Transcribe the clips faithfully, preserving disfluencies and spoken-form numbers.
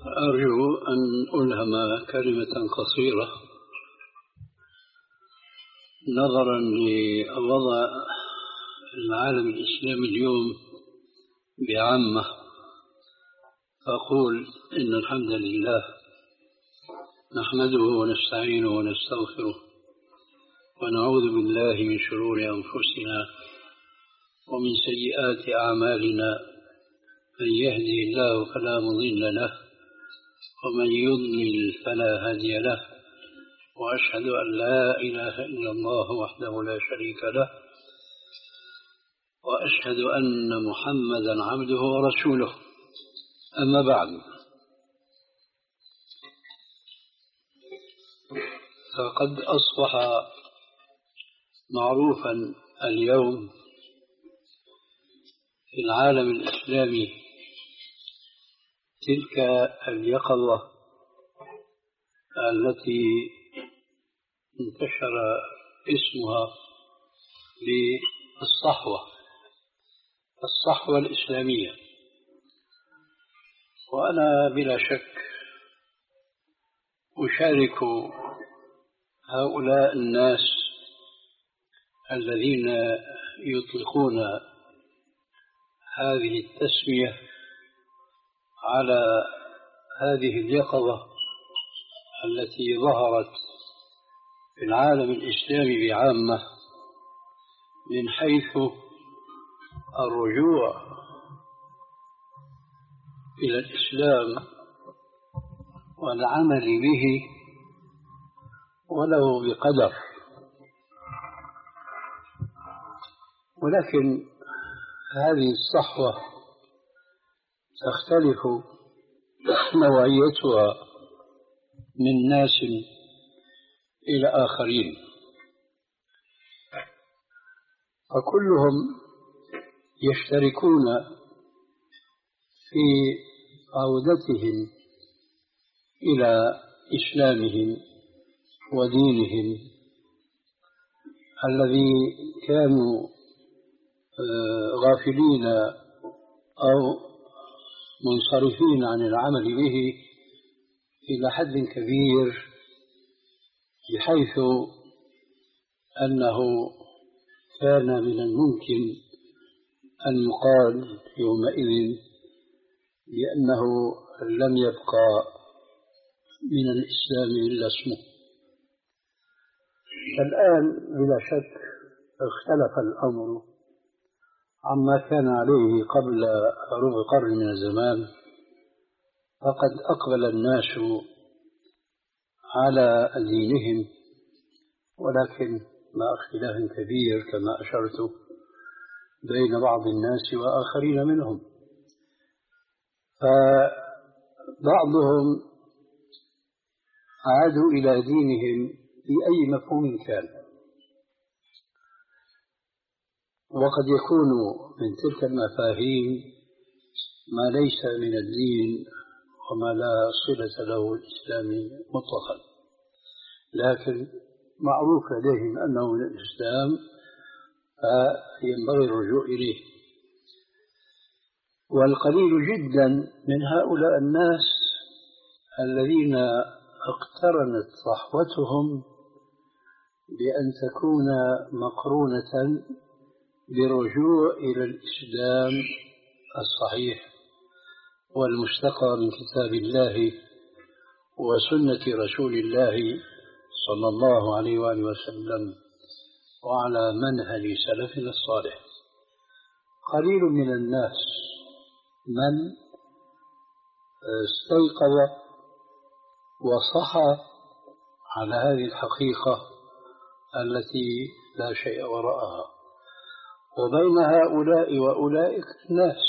أرجو أن ألهم كلمة قصيرة نظرا لوضع العالم الإسلامي اليوم بعامة. أقول إن الحمد لله نحمده ونستعينه ونستغفره ونعوذ بالله من شرور أنفسنا ومن سيئات أعمالنا، من يهدي الله فلا مضل له ومن يضلل فلا هادي له، وأشهد أن لا إله إلا الله وحده لا شريك له، وأشهد أن محمدا عبده ورسوله. أما بعد، فقد أصبح معروفا اليوم في العالم الإسلامي تلك اليقظة التي انتشر اسمها بالصحوة الصحوة الإسلامية. وأنا بلا شك أشارك هؤلاء الناس الذين يطلقون هذه التسمية على هذه اليقظة التي ظهرت في العالم الإسلامي بعامة، من حيث الرجوع إلى الإسلام والعمل به ولو بقدر. ولكن هذه الصحوة تختلف نوعيتها من ناس إلى آخرين، فكلهم يشتركون في عودتهم إلى إسلامهم ودينهم الذي كانوا غافلين أو منصرفين عن العمل به إلى حد كبير، بحيث أنه كان من الممكن أن يقال يومئذ بأنه لم يبقى من الإسلام إلا اسمه. الآن بلا شك اختلف الأمر عما كان عليه قبل ربع قرن من الزمان، فقد أقبل الناس على دينهم، ولكن مع اختلاف كبير كما أشرت بين بعض الناس وآخرين منهم. فبعضهم عادوا إلى دينهم بأي مفهوم كان، وقد يكون من تلك المفاهيم ما ليس من الدين وما لا صلة له الإسلام مطلقا، لكن معروف لديهم أنه من الإسلام فينبغي الرجوع إليه. والقليل جدا من هؤلاء الناس الذين اقترنت صحوتهم بأن تكون مقرونة برجوع إلى الإسلام الصحيح والمستقى من كتاب الله وسنة رسول الله صلى الله عليه وآله وسلم وعلى منهج سلفنا الصالح. قليل من الناس من استيقظ وصحى على هذه الحقيقة التي لا شيء وراءها. وبين هؤلاء وأولئك ناس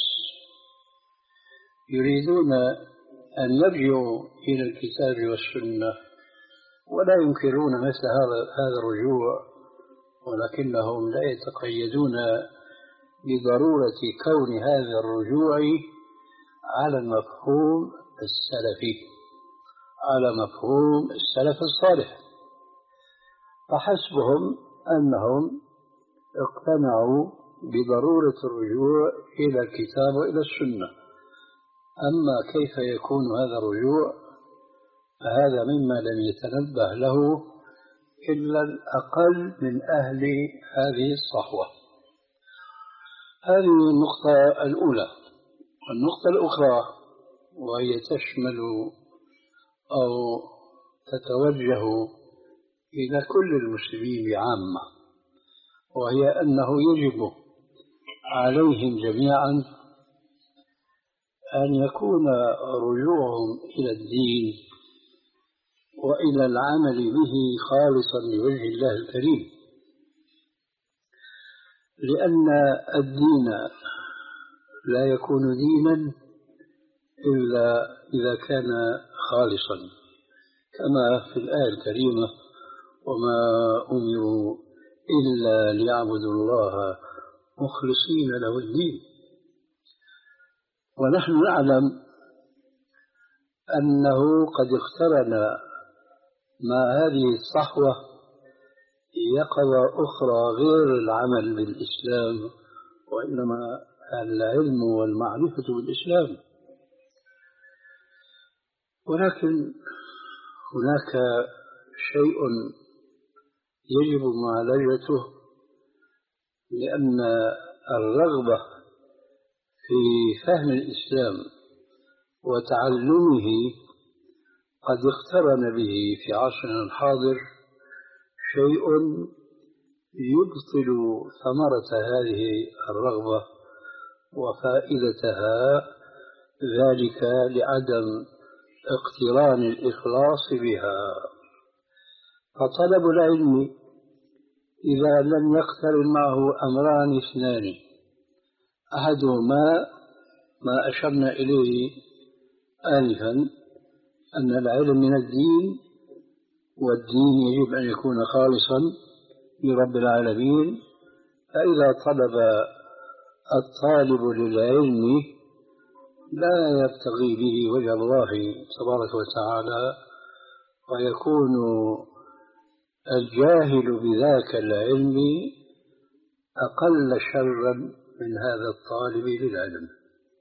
يريدون أن يرجعوا إلى الكتاب والسنة ولا ينكرون مثل هذا الرجوع، ولكنهم لا يتقيدون بضرورة كون هذا الرجوع على المفهوم السلفي، على مفهوم السلف الصالح، فحسبهم أنهم اقتنعوا بضرورة الرجوع إلى الكتاب وإلى السنة. أما كيف يكون هذا الرجوع فهذا مما لم يتنبه له إلا الأقل من أهل هذه الصحوة. هذه النقطة الأولى. النقطة الأخرى وهي تشمل أو تتوجه إلى كل المسلمين بعامة، وهي أنه يجب عليهم جميعا أن يكون رجوعهم إلى الدين وإلى العمل به خالصا لوجه الله الكريم، لأن الدين لا يكون دينا إلا إذا كان خالصا، كما في الآية الكريمة: وما أمروا إلا ليعبدوا الله مخلصين له الدين. ونحن نعلم أنه قد اقترن مع هذه الصحوة يقظة أخرى غير العمل بالإسلام، وإنما العلم والمعرفة بالإسلام. ولكن هناك شيء يجب معالجته، لأن الرغبة في فهم الإسلام وتعلمه قد اقترن به في عصرنا الحاضر شيء يبطل ثمرة هذه الرغبة وفائدتها، ذلك لعدم اقتران الإخلاص بها. فطلب العلم إذا لم يقترن معه أمران اثنان، أحدهما ما أشرنا إليه آنفا، أن العلم من الدين، والدين يجب أن يكون خالصا لرب العالمين. فإذا طلب الطالب للعلم لا يبتغي به وجه الله تبارك وتعالى، ويكون الجاهل بذاك العلم أقل شرا من هذا الطالب للعلم.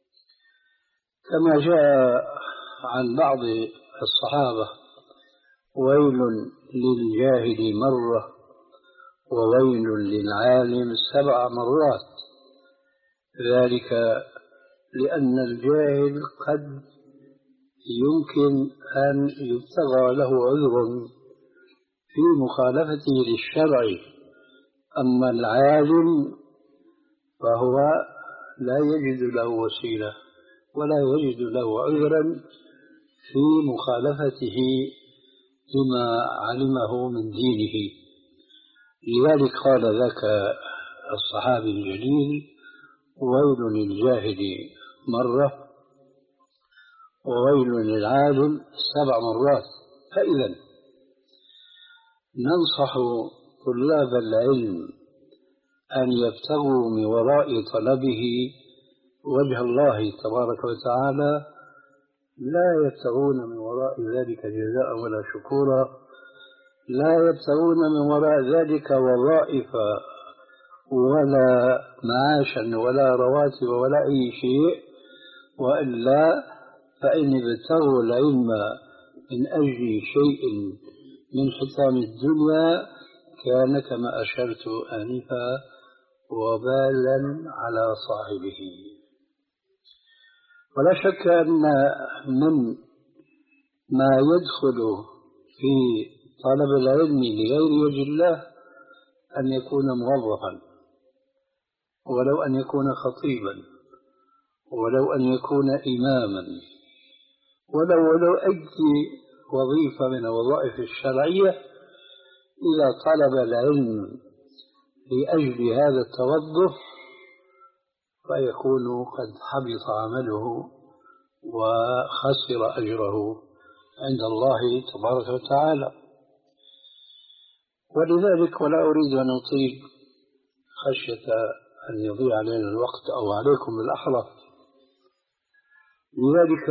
كما جاء عن بعض الصحابة: ويل للجاهل مرة وويل للعالم سبع مرات. ذلك لأن الجاهل قد يمكن أن يبتغى له عذر في مخالفته للشرع، أما العالم فهو لا يجد له وسيلة ولا يجد له عذرا في مخالفته لما علمه من دينه. لذلك قال ذاك الصحابي الجليل: ويل للجاهل مرة وويل للعالم سبع مرات. فإذا ننصح طلاب العلم أن يبتغوا من وراء طلبه وجه الله تبارك وتعالى، لا يبتغون من وراء ذلك جزاء ولا شكورا، لا يبتغون من وراء ذلك وظائف ولا معاشا ولا رواتب ولا أي شيء، وإلا فإن ابتغوا العلم من أجل شيء من حطام الدنيا كان كما أشرت آنفا وبالا على صاحبه. ولا شك أن من ما يدخل في طلب العلم لغير وجه الله أن يكون موظفا، ولو أن يكون خطيبا، ولو أن يكون إماما، ولو ولو أي وظيفة من الوظائف الشرعية، إذا طلب العلم لأجل هذا التوظف فيكون قد حبط عمله وخسر أجره عند الله تبارك وتعالى. ولذلك ولا أريد أن أطيل خشية أن يضيع علينا الوقت أو عليكم بالأحرى، لذلك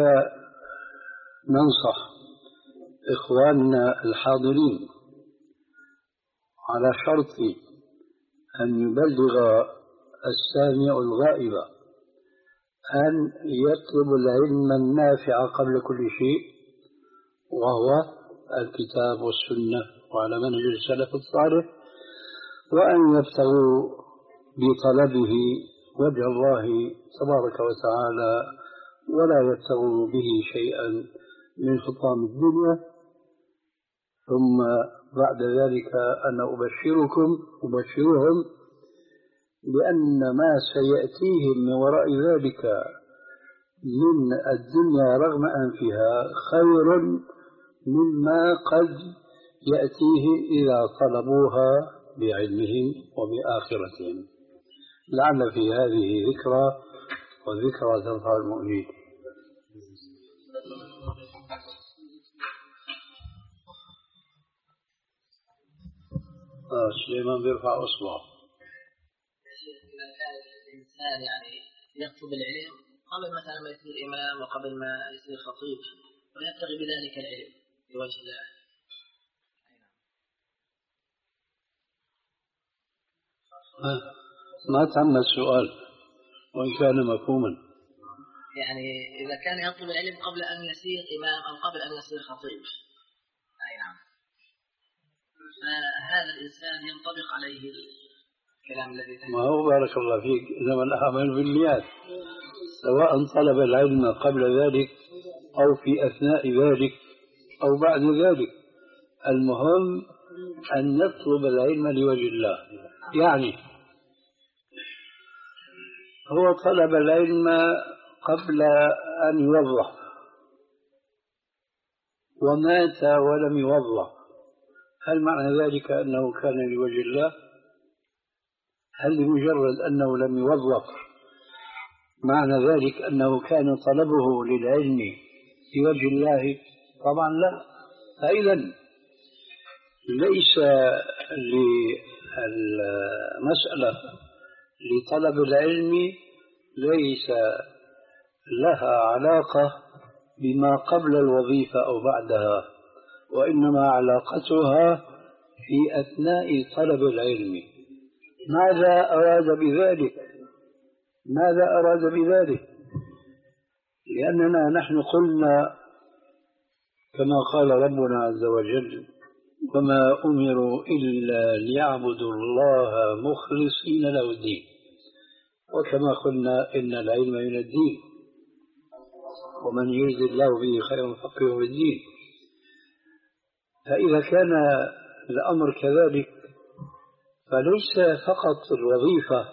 ننصح إخواننا الحاضرين على شرط أن يبلغ السامع الغائب أن يطلب العلم النافع قبل كل شيء، وهو الكتاب والسنة وعلى منهج السلف الصالح، وأن يبتغوا بطلبه وجه الله تبارك وتعالى، ولا يبتغوا به شيئا من حطام الدنيا. ثم بعد ذلك أنا أبشركم أبشرهم بأن ما سيأتيهم من وراء ذلك من الدنيا رغم أنفها خير مما قد يأتيهم إذا طلبوها بعلمهم وبآخرتهم، لعل في هذه ذكرى، والذكرى تنفع المؤمنين. آه سليمان بيرفع أصبعه. إذا كان الإنسان يعني يطلب العلم قبل مثلا ما يصير إمام وقبل ما يصير خطيب، ويبتغي بذلك العلم لوجه الله. ما تم السؤال وإن كان مفهوما. يعني إذا كان يطلب العلم قبل أن يصير إمام أو قبل أن يصير خطيب، أي نعم، فهذا الإنسان ينطبق عليه الكلام الذي تحدث. ما هو بارك الله فيك، إنما الأعمال بالنيات، سواء طلب العلم قبل ذلك أو في أثناء ذلك أو بعد ذلك، المهم أن نطلب العلم لوجه الله. يعني هو طلب العلم قبل أن يوظف ومات ولم يوظف، هل معنى ذلك أنه كان لوجه الله؟ هل لمجرد أنه لم يوظف معنى ذلك أنه كان طلبه للعلم لوجه الله؟ طبعا لا. فإذا ليس للمسألة لطلب العلم ليس لها علاقة بما قبل الوظيفة أو بعدها، وإنما علاقتها في أثناء طلب العلم. ماذا أراد بذلك؟ ماذا أراد بذلك؟ لأننا نحن قلنا كما قال ربنا عز وجل: وما أمروا إلا ليعبدوا الله مخلصين له الدين. وكما قلنا إن العلم من الدين، ومن يريد الله به خيرا يفقهه في الدين. فإذا كان الأمر كذلك فليس فقط الوظيفة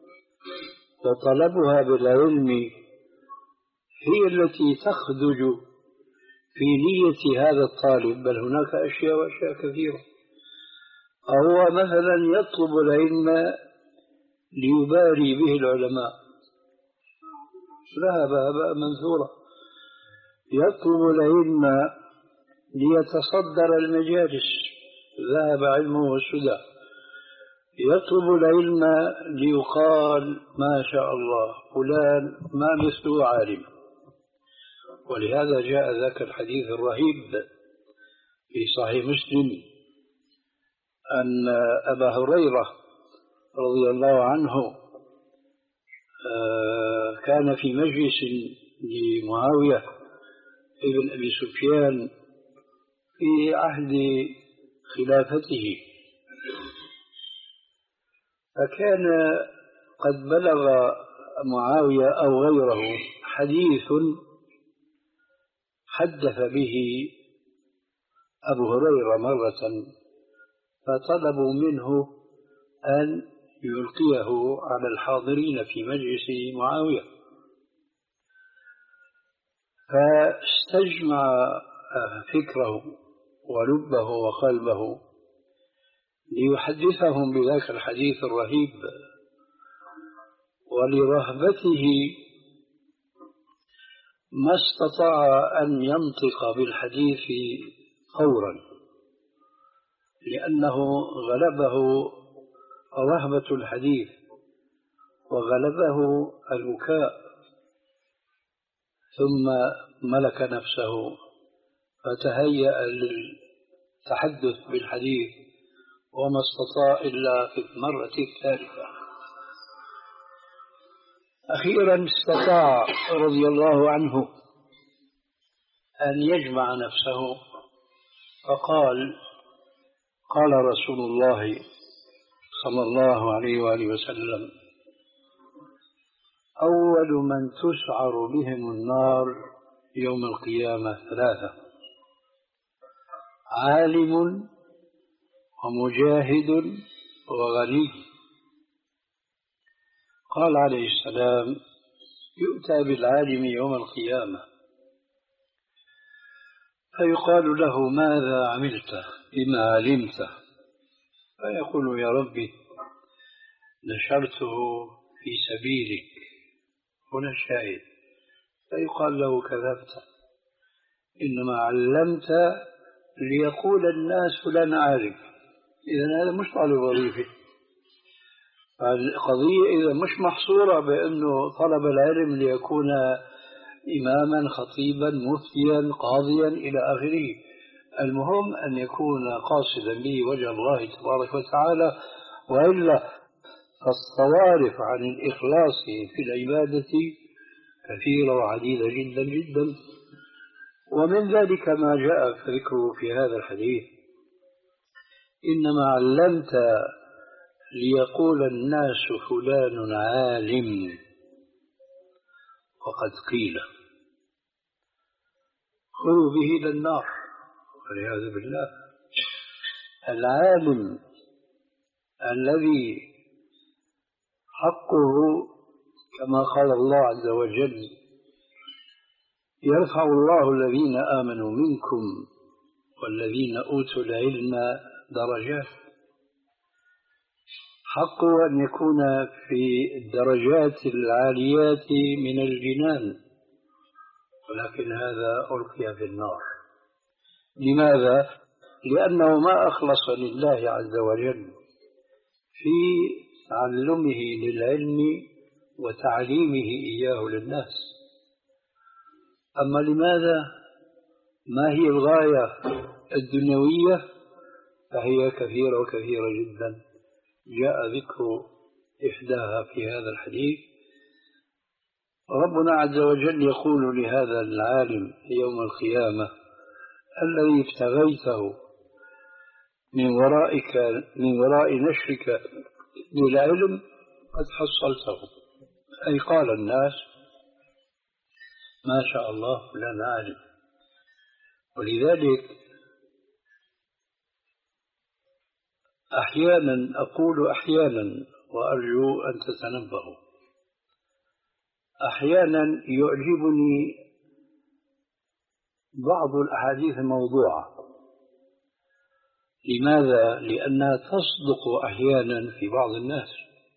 وطلبها بالعلم هي التي تخدج في نية هذا الطالب، بل هناك أشياء وأشياء كثيرة. هو مثلا يطلب العلم ليباري به العلماء، ذهب هباء منثورا. يطلب العلم ليتصدر المجالس، ذهب علمه والسدى. يطلب العلم ليقال ما شاء الله فلان ما مثله عالم. ولهذا جاء ذاك الحديث الرهيب في صحيح مسلم أن أبا هريرة رضي الله عنه كان في مجلس لمعاوية ابن أبي سفيان في عهد خلافته، فكان قد بلغ معاوية أو غيره حديث حدث به أبو هريرة مرة، فطلبوا منه أن يلقيه على الحاضرين في مجلس معاوية، فاستجمع فكره ولبه وقلبه ليحدثهم بذاك الحديث الرهيب. ولرهبته ما استطاع أن ينطق بالحديث فورا، لأنه غلبه رهبة الحديث وغلبه البكاء، ثم ملك نفسه فتهيأ للتحدث بالحديث، وما استطاع إلا في المرة الثالثة أخيرا استطاع رضي الله عنه أن يجمع نفسه، فقال: قال رسول الله صلى الله عليه وآله وسلم: أول من تسعر بهم النار يوم القيامة ثلاثة: عالم ومجاهد وغني. قال عليه السلام: يؤتى بالعالم يوم القيامة فيقال له: ماذا عملت بما علمت؟ فيقول: يا ربي نشرته في سبيلك. هنا الشاهد. فيقال له: كذبت، إنما علمت ليقول الناس فلان عالم. إذن هذا مش طالب وظيفة. القضية إذا مش محصورة بأنه طلب العلم ليكون إماما خطيبا مفتيا قاضيا إلى آخره. المهم أن يكون قاصدا به وجه الله تبارك وتعالى، وإلا فالصوارف عن الإخلاص في العبادة كثيرة وعديدة جدا جدا. ومن ذلك ما جاء ذكره في هذا الحديث: إنما علمت ليقول الناس فلان عالم، وقد قيل. خذوا به إلى النار والعياذ بالله. العالم الذي حقه كما قال الله عز وجل: يرفع الله الذين آمنوا منكم والذين أوتوا العلم درجات. حقه أن يكون في الدرجات العاليات من الجنان، ولكن هذا ألقي في النار. لماذا؟ لأنه ما أخلص لله عز وجل في تعلمه للعلم وتعليمه إياه للناس. أما لماذا؟ ما هي الغاية الدنيوية؟ فهي كثيرة وكثيرة جدا، جاء ذكر إحداها في هذا الحديث. ربنا عز وجل يقول لهذا العالم يوم القيامة: الذي ابتغيته من ورائك من وراء نشرك للعلم قد حصلته. أي قال الناس: ما شاء الله فلان عالم. ولذلك أحيانا أقول أحيانا وأرجو أن تتنبهوا، أحيانا يعجبني بعض الأحاديث الموضوعة. لماذا؟ لأنها تصدق أحيانا في بعض الناس.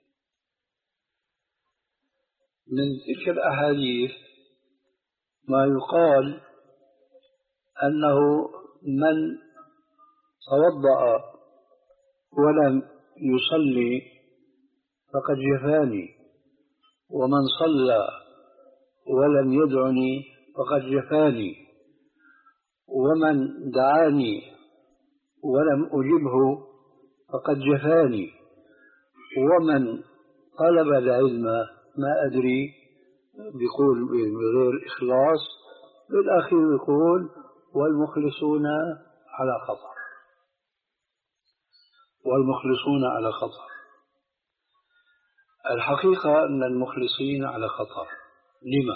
من تلك الأحاديث ما يقال أنه من توضأ ولم يصلي فقد جفاني، ومن صلى ولم يدعني فقد جفاني، ومن دعاني ولم أجبه فقد جفاني، ومن طلب العلم ما أدري بيقول بغير إخلاص، بالأخير يقول: والمخلصون على خطر. والمخلصون على خطر. الحقيقة أن المخلصين على خطر. لما؟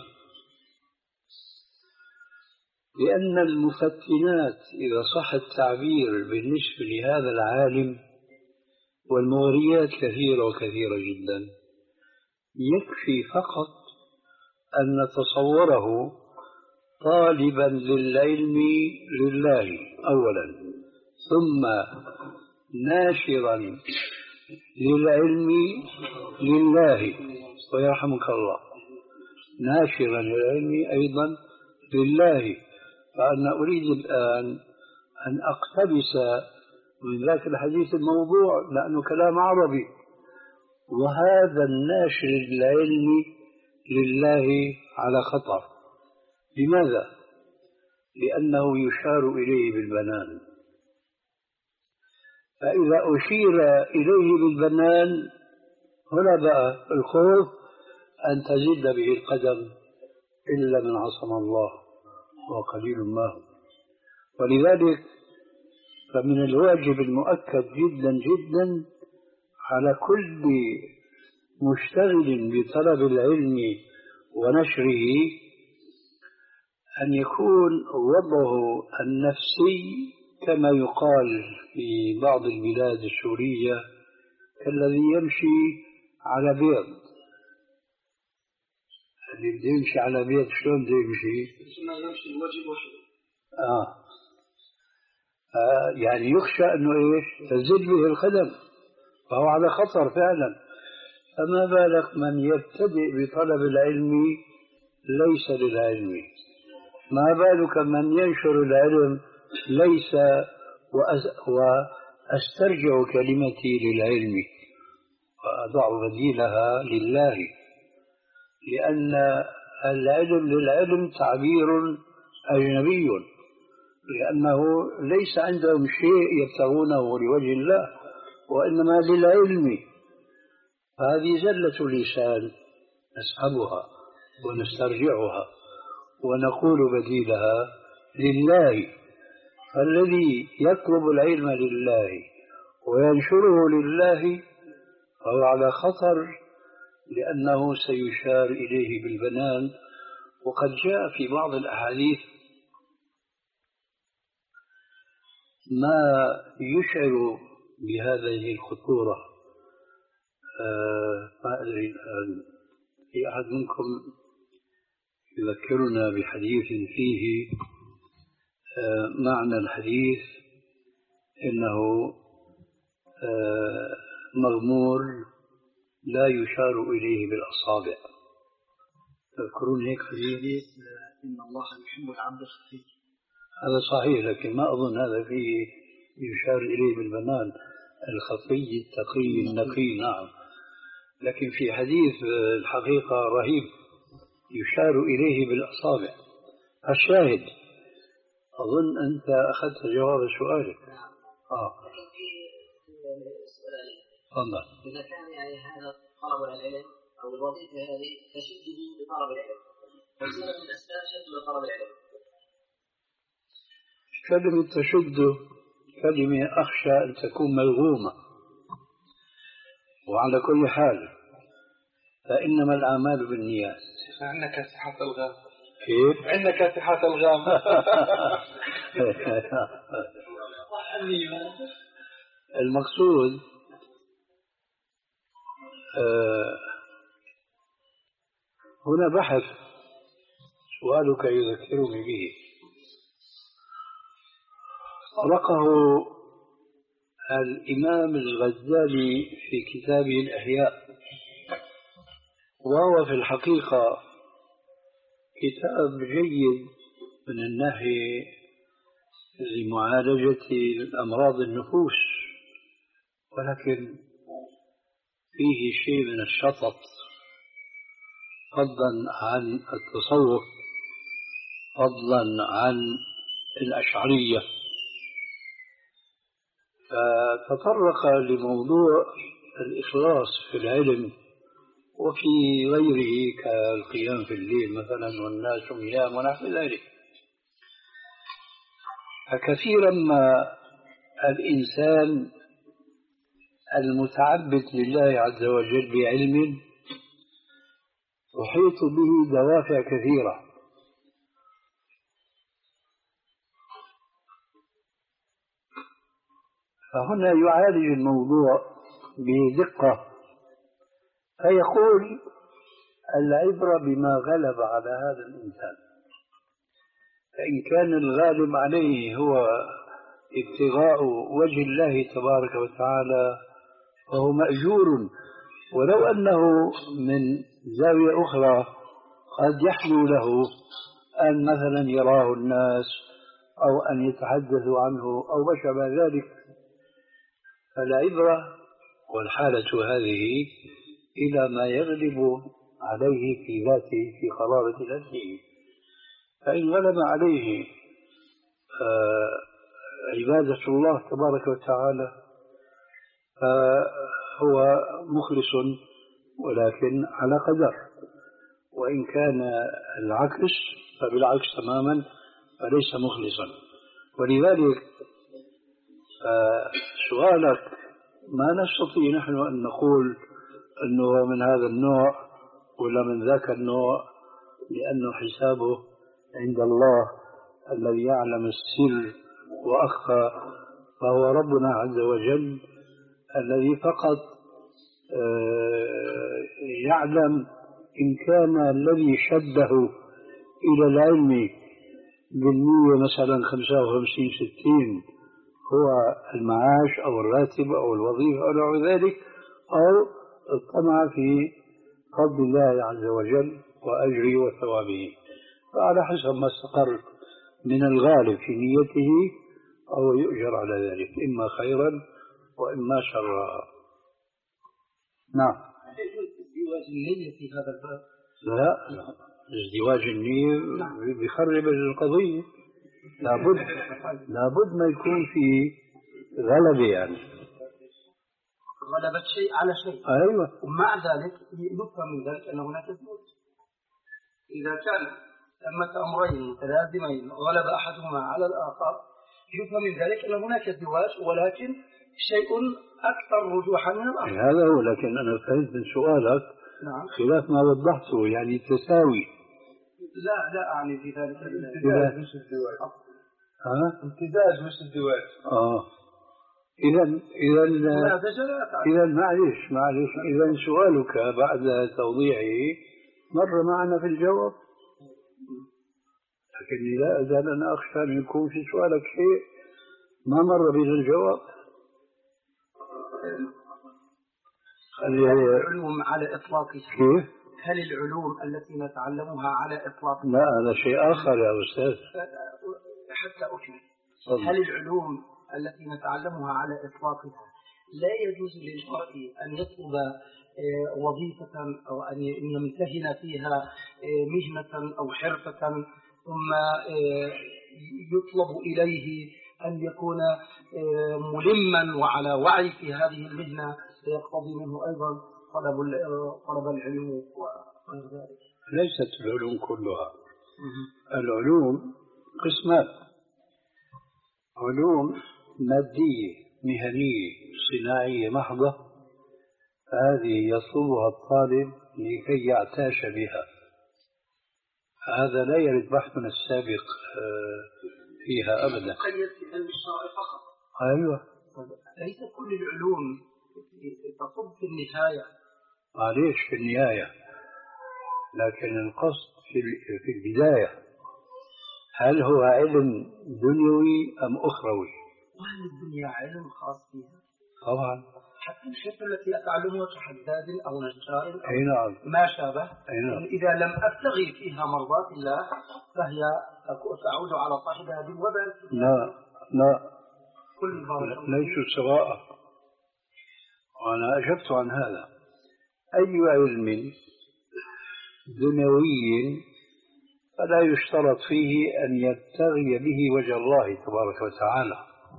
لأن المفتنات إذا صح التعبير بالنسبة لهذا العالم والمغريات كثيرة وكثيرة جدا. يكفي فقط أن نتصوره طالبا للعلم لله أولا، ثم ناشرا للعلم لله، ويرحمك الله، ناشرا للعلم أيضا لله. فأنا أريد الآن أن أقتبس من ذاك الحديث الموضوع لأنه كلام عربي، وهذا الناشر للعلم لله على خطر. لماذا؟ لأنه يشار إليه بالبنان، فإذا أشير إليه بالبنان هنا بقى الخوف أن تزل به القدم إلا من عصم الله وقليل ما هو. ولذلك فمن الواجب المؤكد جدا جدا على كل مشتغل بطلب العلم ونشره أن يكون وضعه النفسي كما يقال في بعض البلاد السورية كالذي يمشي على بيض. اللي بده يمشي على بيض شلون بده يمشي؟ يمشي الوجه وحده. آه. آه يعني يخشى أنه إيش؟ تزل به القدم، فهو على خطر فعلا. فما بالك من يبتدئ بطلب العلم ليس للعلم، ما بالك من ينشر العلم ليس وأسترجع كلمتي للعلم وأضع بديلها لله، لأن العلم للعلم تعبير أجنبي، لأنه ليس عندهم شيء يبتغونه لوجه الله وإنما للعلم. هذه زلة لسان نسحبها ونسترجعها ونقول بديلها لله. فالذي يطلب العلم لله وينشره لله فهو على خطر، لأنه سيشار إليه بالبنان. وقد جاء في بعض الأحاديث ما يشعر بهذه الخطورة. آه ما أدري الآن في أحد منكم يذكرنا بحديث فيه آه معنى الحديث إنه آه مغمور لا يشار إليه بالأصابع. تذكرون هيك حديث؟ إن الله يحب العبد الخفي. هذا صحيح، لكن ما أظن هذا فيه يشار إليه بالبنان، الخفي التقي النقي. نعم، لكن في حديث الحقيقة رهيب يشار إليه بالأصابع. الشاهد أظن أنت أخذت جواب سؤالك. آه. تفضل. إذا كان يعني هذا طلب العلم أو الوظيفة هذه تشده بطلب العلم، وسيلة من الأسباب شد لطلب العلم. كلمة تشد كلمة أخشى أن تكون ملغومة. وعلى كل حال فإنما الأعمال بالنيات. عندنا كاسحات الغام. كيف؟ عندنا كاسحات الغام. المقصود آه هنا بحث سؤالك يذكرني به طرقه الإمام الغزالي في كتابه الإحياء، وهو في الحقيقة كتاب جيد من الناحية لمعالجة الأمراض النفوس، ولكن فيه شيء من الشطط فضلا عن التصوف، فضلا عن الأشعرية. فتطرق لموضوع الإخلاص في العلم وفي غيره كالقيام في الليل مثلا والناس نيام ونحو ذلك. فكثيرا ما الإنسان المتعبد لله عز وجل بعلم تحيط به دوافع كثيرة، فهنا يعالج الموضوع بدقة فيقول العبرة بما غلب على هذا الإنسان. فإن كان الغالب عليه هو ابتغاء وجه الله تبارك وتعالى فهو مأجور، ولو أنه من زاوية أخرى قد يحلو له أن مثلا يراه الناس أو أن يتحدثوا عنه أو ما شابه ذلك. فالعبرة والحالة هذه إلى ما يغلب عليه في ذاته في قرارة نفسه. فإن غلب عليه آه عبادة الله تبارك وتعالى فهو مخلص ولكن على قدر. وإن كان العكس فبالعكس تماما فليس مخلصا. ولذلك سؤالك ما نستطيع نحن أن نقول أنه من هذا النوع ولا من ذاك النوع، لأنه حسابه عند الله الذي يعلم السر وأخفى، فهو ربنا عز وجل الذي فقط يعلم إن كان الذي شده إلى العلم بالمية مثلا خمسة وخمسين ستين هو المعاش أو الراتب أو الوظيفة أو نحو ذلك، أو الطمع في فضل الله عز وجل وأجره وثوابه، فعلى حسب ما استقر من الغالب في نيته أو يؤجر على ذلك، إما خيرا وإما شرا. نعم. ازدواج النية في هذا الباب؟ لا، ازدواج النية بيخرب القضية. لابد لابد ما يكون في غلبة، يعني غلبة شيء على شيء. أيوة. ومع ذلك يفهم من ذلك أن هناك زوج. إذا كان ثمة أمرين متلازمين غلب أحدهما على الآخر يفهم من ذلك أن هناك زواج، ولكن شيء أكثر رجوحا من الآخر. هذا هو. لكن أنا فهمت من سؤالك نعم. خلاف ما وضحته، يعني تساوي. لا لا أعني في ذلك امتزاج مش الزواج. ها؟ امتزاج مش الزواج. آه. إذا إذا إذا معلش معلش إذا سؤالك بعد توضيحه مر معنا في الجواب، لكني لا أزال أنا أخشى أن يكون في سؤالك شيء ما مر به الجواب. هل العلوم على إطلاقها؟ كيف؟ هل العلوم التي نتعلمها على إطلاقها؟ لا، هذا شيء آخر يا أستاذ. حتى أكمل. هل العلوم التي نتعلمها على إطلاقها لا يجوز للمرء أن يطلب وظيفة أو أن يمتهن فيها مهنة أو حرفة ثم يطلب إليه أن يكون ملما وعلى وعي في هذه المهنة، يقتضي منه أيضا طلب طلب العلم وغير ذلك؟ ليست العلوم كلها. العلوم قسمان: علوم مادية مهنية صناعية محضة، هذه يطلبها الطالب لكي يعتاش بها، هذا لا يرد بحثنا السابق فيها أبدا. مقيد في علم الشرع فقط. أيوة. ليس كل العلوم تصب في النهاية. معليش في النهاية، لكن القصد في البداية هل هو علم دنيوي أم أخروي؟ وهل الدنيا علم خاص فيها؟ طبعا. حتى الحرفة التي أتعلمها كحداد أو نجار أو أي نعم. ما شابه، أي نعم. إذا لم أبتغي فيها مرضات الله فهي تعود على صاحبها بالوبال. لا لا، كل ليسوا سواء، وأنا أجبت عن هذا. أي علم دنيوي فلا يشترط فيه أن يبتغي به وجه الله تبارك وتعالى،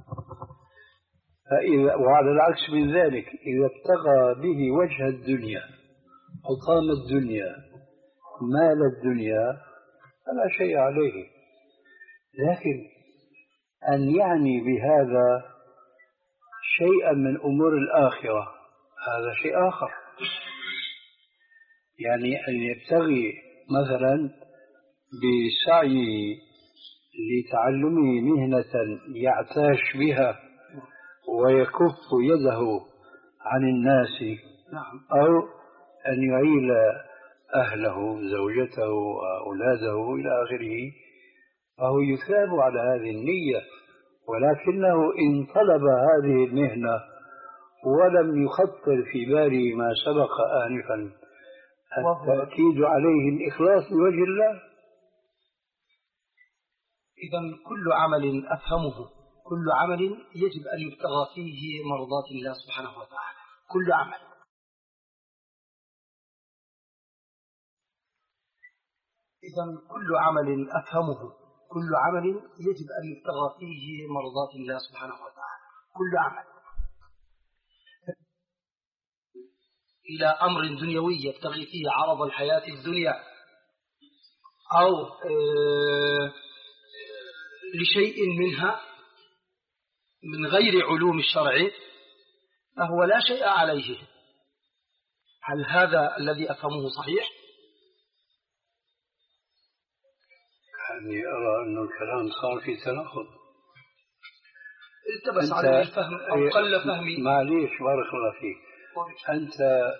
فإذا وعلى العكس من ذلك إذا ابتغى به وجه الدنيا أقام الدنيا مال الدنيا فلا شيء عليه، لكن أن يعني بهذا شيئا من أمور الآخرة هذا شيء آخر. يعني أن يبتغي مثلا بسعيه لتعلمه مهنة يعتاش بها ويكف يده عن الناس، أو أن يعيل أهله زوجته وأولاده إلى آخره، فهو يثاب على هذه النية. ولكنه إن طلب هذه المهنة ولم يخطر في باله ما سبق آنفا التأكيد عليه الإخلاص لوجه الله. إذن كل عمل أفهمه، كل عمل يجب أن يبتغى فيه مرضات الله سبحانه وتعالى، كل عمل. إذن كل عمل أفهمه، كل عمل يجب أن يبتغى فيه مرضات الله سبحانه وتعالى، كل عمل. إلى أمر دنيوي يبتغي فيه عرض الحياة الدنيا أو لشيء منها من غير علوم الشرع فهو لا شيء عليه. هل هذا الذي أفهمه صحيح؟ يعني أرى أن الكلام صار في تناقض. التبس عليه الفهم أو قل فهمي. معليش بارك الله فيك. أنت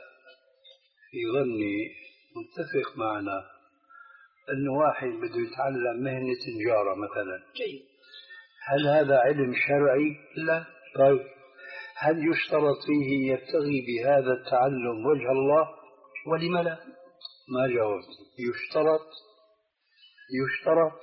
في ظني متفق معنا أن واحد بده يتعلم مهنة تجارة مثلا. جيد. هل هذا علم شرعي؟ لا. طيب هل يشترط فيه يبتغي بهذا التعلم وجه الله؟ ولم لا؟ ما جاوبت. يشترط يشترط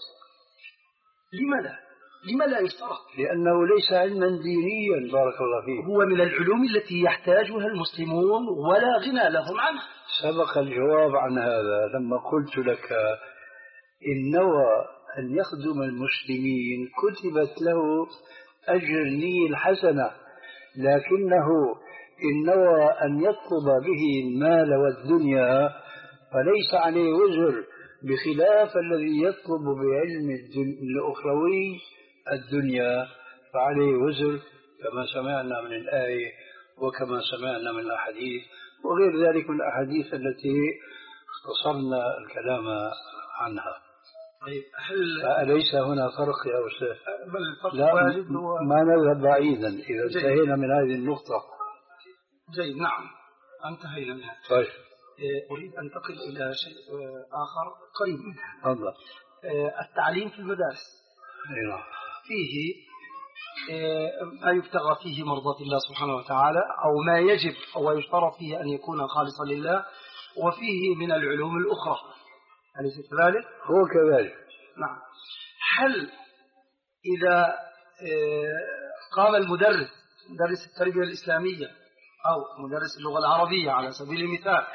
لم لا؟ لم لا يشترط؟ لأنه ليس علما دينيا بارك الله فيك. هو من العلوم التي يحتاجها المسلمون ولا غنى لهم عنها. سبق الجواب عن هذا لما قلت لك إن نوى أن يخدم المسلمين كتبت له أجر نية الحسنة، لكنه إن نوى أن يطلب به المال والدنيا فليس عليه وزر، بخلاف الذي يطلب بعلم الأخروي الدنيا فعليه وزر، كما سمعنا من الآية وكما سمعنا من الأحاديث وغير ذلك من الأحاديث التي اختصرنا الكلام عنها. طيب هل أليس هنا فرق يا أستاذ؟ لا ما نذهب بعيدا إذا جيد. انتهينا من هذه النقطة. جيد. نعم انتهينا منها. طيب أريد أن أنتقل إلى شيء آخر قريب منها. تفضل. التعليم في المدارس. أيوة. فيه ما يبتغى فيه مرضاة الله سبحانه وتعالى أو ما يجب أو يشترط فيه أن يكون خالصا لله، وفيه من العلوم الأخرى، أليس كذلك؟ هو كذلك. نعم. هل إذا قام المدرس مدرس التربية الإسلامية أو مدرس اللغة العربية على سبيل المثال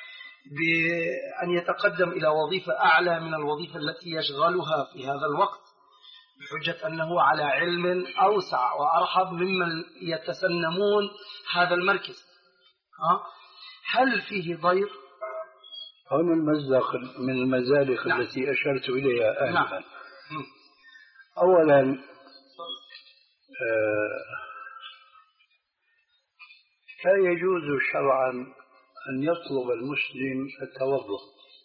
بأن يتقدم إلى وظيفة أعلى من الوظيفة التي يشغلها في هذا الوقت بحجة أنه على علم أوسع وأرحب ممن يتسنمون هذا المركز، هل فيه ضير؟ هنا المزق من المزالق نعم. التي أشرت إليها آنفا. نعم. أولا آه لا يجوز شرعا أن يطلب المسلم التوظف،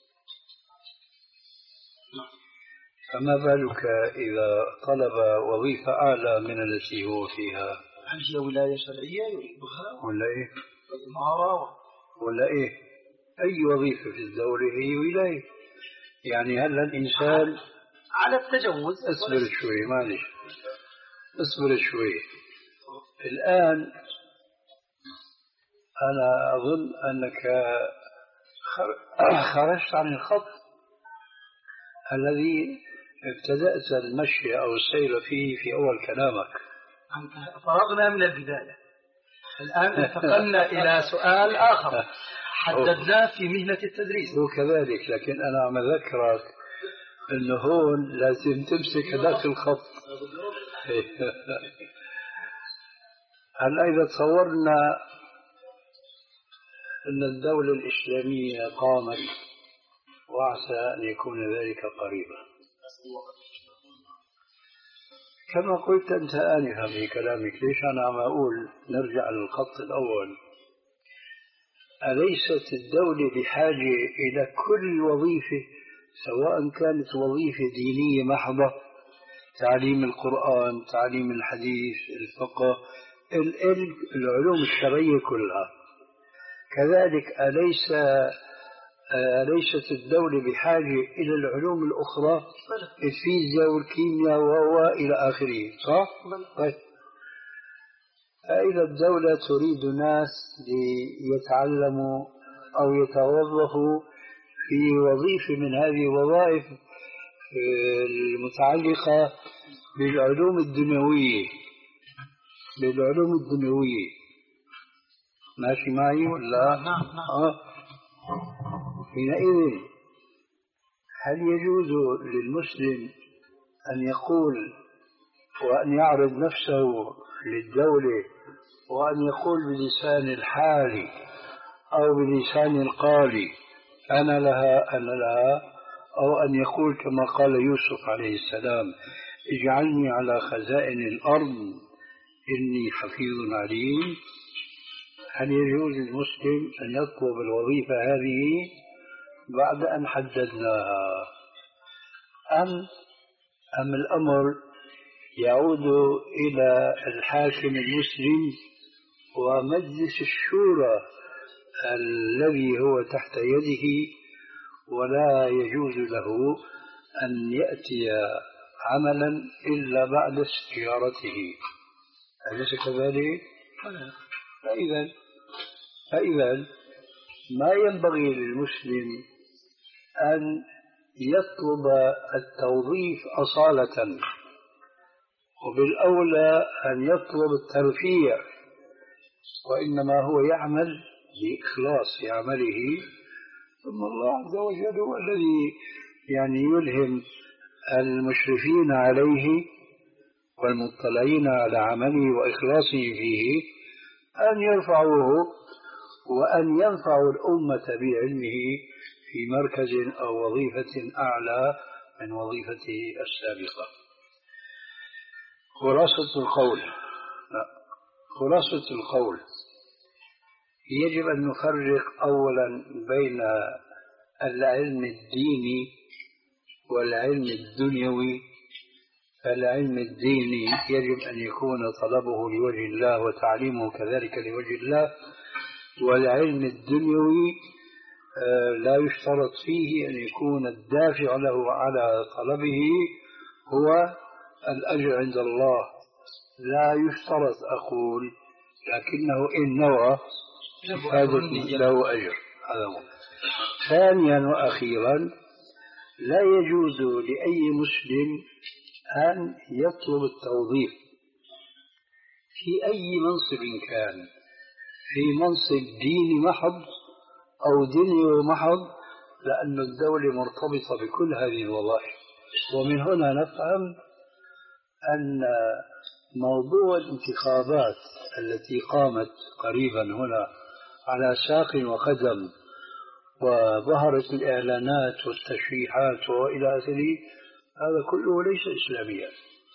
فما بالك إذا طلب وظيفة أعلى من التي هو فيها؟ هل هي ولاية شرعية يريدها ولا إيه؟ إمارة ولا إيه؟ أي وظيفة في الدولة هي ولاية. يعني هل الإنسان على التجوز؟ اصبر شوي معلش اصبر شوي. الآن أنا أظن أنك خرجت عن الخط الذي ابتدأت المشي أو السير فيه في أول كلامك. فرغنا من البداية، الآن انتقلنا إلى سؤال آخر حددناه في مهنة التدريس. هو كذلك، لكن أنا عم أذكرك أنه هون لازم تمسك هذاك الخط. هلا إذا تصورنا أن الدولة الإسلامية قامت، وعسى أن يكون ذلك قريبا، كما قلت أنت آنفا في كلامك، ليش أنا عم أقول نرجع للخط الأول؟ أليست الدولة بحاجة إلى كل وظيفة، سواء كانت وظيفة دينية محضة، تعليم القرآن، تعليم الحديث، الفقه، العلم، العلوم الشرعية كلها؟ كذلك أليس أليست الدولة بحاجة إلى العلوم الأخرى، الفيزياء والكيمياء وإلى آخره، صح؟ طيب. فإذا الدولة تريد ناس ليتعلموا أو يتوظفوا في وظيفة من هذه الوظائف المتعلقة بالعلوم الدنيوية بالعلوم الدنيوية ماشي معي ولا؟ نعم نعم. آه. حينئذ هل يجوز للمسلم أن يقول وأن يعرض نفسه للدولة وأن يقول بلسان الحال أو بلسان القال أنا لها أنا لها أو أن يقول كما قال يوسف عليه السلام: اجعلني على خزائن الأرض إني حفيظ عليم. هل يجوز للمسلم أن يطلب الوظيفة هذه بعد أن حددناها، أم أم الأمر يعود إلى الحاكم المسلم ومجلس الشورى الذي هو تحت يده، ولا يجوز له أن يأتي عملا إلا بعد استشارته؟ أليس كذلك؟ فإذا فإذا ما ينبغي للمسلم أن يطلب التوظيف أصالة، وبالأولى أن يطلب الترفيع، وإنما هو يعمل بإخلاص في عمله، ثم الله عز وجل هو الذي يعني يلهم المشرفين عليه والمطلعين على عمله وإخلاصه فيه أن يرفعوه وأن ينفعوا الأمة بعلمه في مركز أو وظيفة أعلى من وظيفته السابقة. خلاصة القول لا. خلاصة القول يجب أن نفرق أولا بين العلم الديني والعلم الدنيوي. فالعلم الديني يجب أن يكون طلبه لوجه الله وتعليمه كذلك لوجه الله، والعلم الدنيوي لا يشترط فيه أن يكون الدافع له على طلبه هو الأجر عند الله، لا يشترط أقول، لكنه إن نوى له أجر. هذا هو. ثانيا وأخيرا، لا يجوز لأي مسلم أن يطلب التوظيف في أي منصب كان، في منصب ديني محض أو دنيوي محض، لأن الدولة مرتبطة بكل هذه الوظائف. ومن هنا نفهم أن موضوع الانتخابات التي قامت قريبا هنا على ساق وقدم وظهرت الإعلانات والتشريحات وإلى آخره، هذا كله ليس إسلاميا،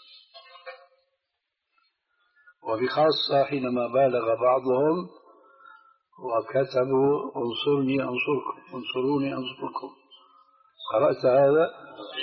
وبخاصة حينما بالغ بعضهم وكتبوا انصرني أنصركم انصروني أنصركم. قرأت هذا؟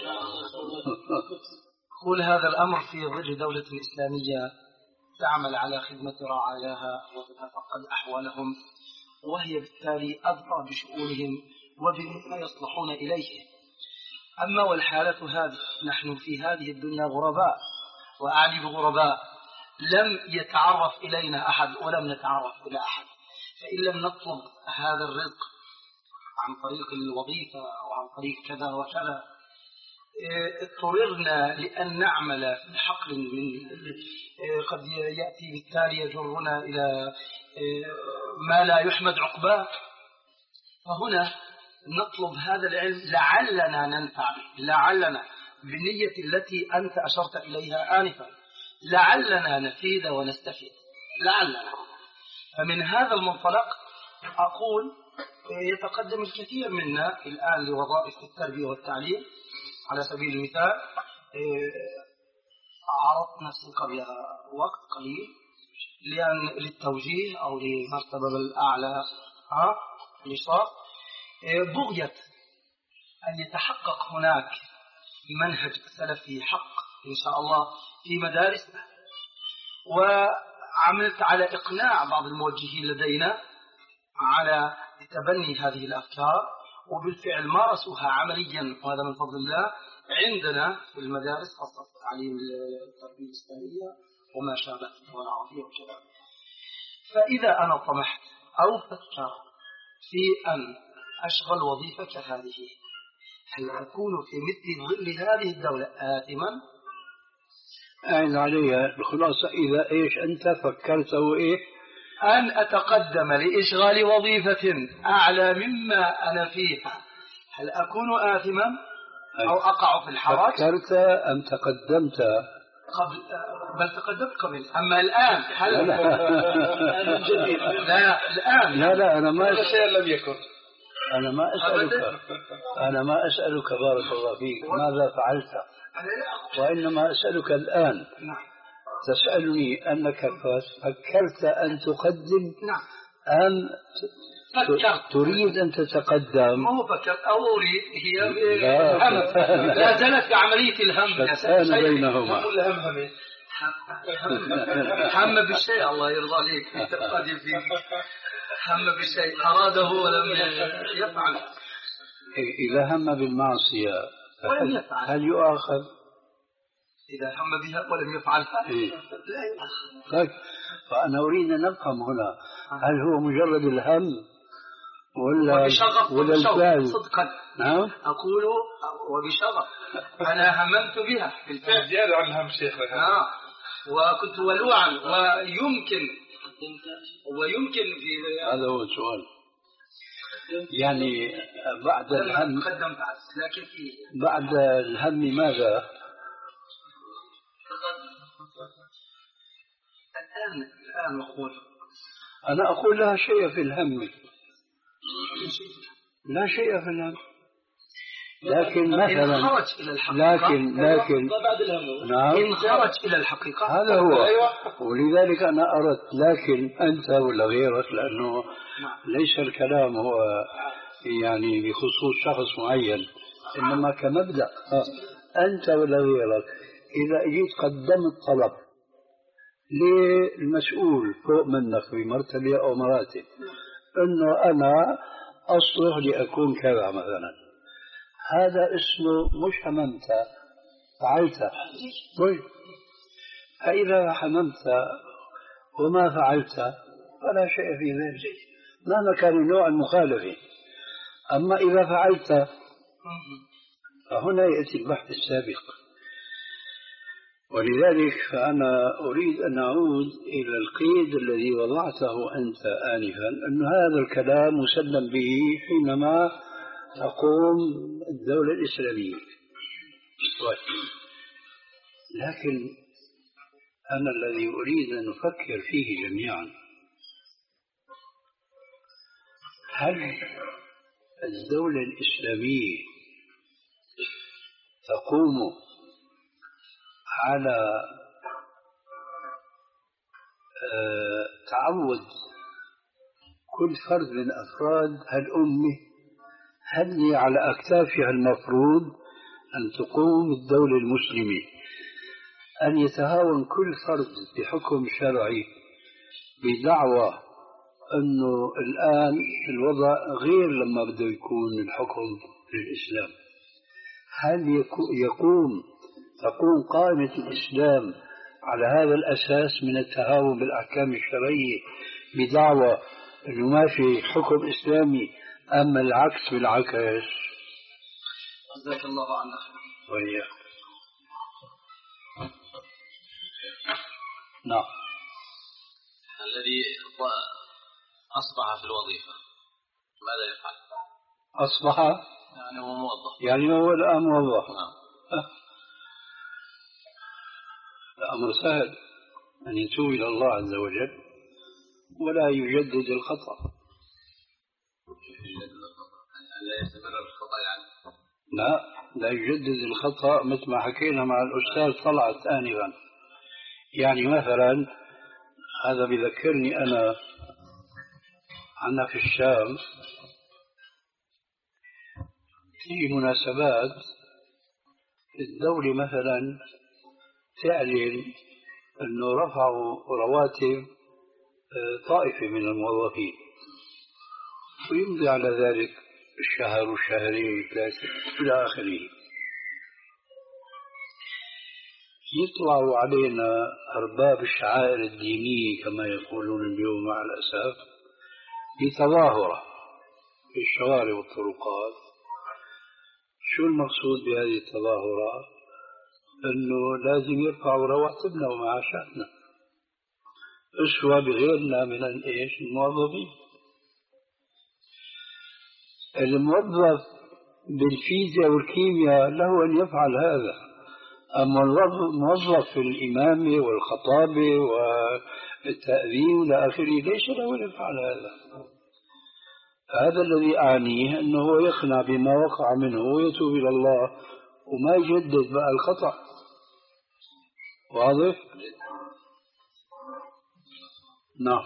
قول هذا الأمر في ظل دولة إسلامية تعمل على خدمة رعاياها وتتفقد أحوالهم، وهي بالتالي أدرى بشؤونهم وبما يصلحون إليه. أما والحالة هذه، نحن في هذه الدنيا غرباء، وأعني بغرباء لم يتعرف إلينا أحد ولم نتعرف إلى أحد، فإن لم نطلب هذا الرزق عن طريق الوظيفة أو عن طريق كذا وكذا، اضطررنا لأن نعمل في حقل من قد يأتي بالتالي يجرنا إلى ما لا يحمد عقباه. فهنا نطلب هذا العلم لعلنا ننفع به، لعلنا بالنية التي أنت أشرت إليها آنفا، لعلنا نفيد ونستفيد، لعلنا. فمن هذا المنطلق أقول يتقدم الكثير منا الآن لوظائف التربية والتعليم. على سبيل المثال عرضت نفسي قبل وقت قليل لأن للتوجيه أو لمرتبة الأعلى الإشراف، بغية أن يتحقق هناك منهج سلفي حق إن شاء الله في مدارسنا، وعملت على إقناع بعض الموجهين لدينا على تبني هذه الأفكار، وبالفعل مارسوها عمليا، وهذا من فضل الله عندنا في المدارس خاصة تعليم التربية الإسلامية وما شابه والعربية وكذا. فإذا أنا طمحت أو فكرت في أن أشغل وظيفة كهذه، هل أكون في مثل ظل هذه الدولة آثما؟ أعد عليها الخلاصة. إذا إيش أنت فكرت وإيه أن أتقدم لإشغال وظيفة أعلى مما أنا فيها، هل أكون آثما أو أقع في الحرج؟ فكرت أم تقدمت قبل؟ بل تقدمت قبل. أما الآن هل لا لا, لا الآن لا لا أنا ما شيء لم يكن أنا ما أسألك أنا ما أسألك بارك الله فيك ماذا فعلت، وإنما أسألك الآن. تسألني أنك فكرت أن تقدم أم فكرت تريد أن تتقدم؟ مو فكرت أو أريد، هي لا, لا زالت بعملية الهم. شتان بينهما. هم بالشيء الله يرضى عليك، تقدم فيه هم بالشيء أراده ولم يفعل. إذا هم بالمعصية ولم يفعل هل يؤاخذ؟ إذا هم بها ولم يفعلها إيه؟ لا يؤاخذ. طيب فأنا أريد أن نفهم هنا، هل هو مجرد الهم ولا وبشغف ولا الفعل؟ صدقا نعم أقول وبشغف أنا هممت بها بالفعل زيادة عن الهم شيخنا. آه. وكنت ولوعا ويمكن ويمكن في هذا هو السؤال. يعني بعد الهم لكن في بعد الهم ماذا؟ الآن الآن أقول أنا أقول لا شيء في الهم، لا شيء في الهم، لكن مثلا إن خرج إلى الحقيقة لكن لكن نعم إن خرج إلى الحقيقة هذا هو. ولذلك أنا أردت، لكن أنت ولا غيرك، لأنه ليس الكلام هو يعني بخصوص شخص معين، إنما كمبدأ. أنت ولا غيرك إذا أجيت قدمت طلب للمسؤول فوق منك بمرتبة أو مراتب إنه أنا أصلح لأكون كذا مثلا، هذا اسمه مش هممت، فعلت. طيب فإذا هممت وما فعلت فلا شيء في ذلك مهما كان النوع المخالف. أما إذا فعلت فهنا يأتي البحث السابق. ولذلك فأنا أريد أن أعود إلى القيد الذي وضعته أنت آنفا، أن هذا الكلام مسلم به حينما تقوم الدولة الإسلامية. لكن أنا الذي أريد أن نفكر فيه جميعا، هل الدولة الإسلامية تقوم على تعود كل فرد من أفراد هالأمة، هل على أكتافها المفروض أن تقوم الدولة المسلمة أن يتهاون كل فرد بحكم شرعي بدعوى أنه الآن الوضع غير لما بده يكون الحكم للإسلام؟ هل يقوم تقوم قائمة الإسلام على هذا الأساس من التهاون بالأحكام الشرعية بدعوى أنه ما في حكم إسلامي، أما العكس بالعكس؟ جزاك الله عنك. وإياك. نعم. الذي أصبح في الوظيفة ماذا يفعل؟ أصبح يعني هو موظف، يعني هو الآن موظف. نعم. أه. الأمر سهل، أن يتوب إلى الله عز وجل ولا يجدد الخطأ. لا يستمر الخطأ يعني؟ لا لا يجدد الخطأ، مثل ما حكينا مع الأستاذ طلعت آنفا. يعني مثلا هذا بذكرني أنا عنا في الشام في مناسبات الدولة مثلا تعلن أنه رفعوا رواتب طائفة من الموظفين، ويمضي على ذلك الشهر والشهرين والثلاثة إلى آخره. يطلعوا علينا أرباب الشعائر الدينية كما يقولون اليوم مع الأسف بتظاهرة في الشوارع والطرقات. شو المقصود بهذه التظاهرة؟ أنه لازم يرفعوا رواتبنا ومعاشاتنا أسوة بغيرنا من الإيش الموظفين. الموظف بالفيزياء والكيمياء له أن يفعل هذا، أما الموظف في الإمامة والخطابة والتأذين إلى آخره ليس له أن يفعل هذا. هذا الذي أعنيه أنه يقنع بما وقع منه ويتوب إلى الله وما يجدد بقى الخطأ. واضح؟ نعم.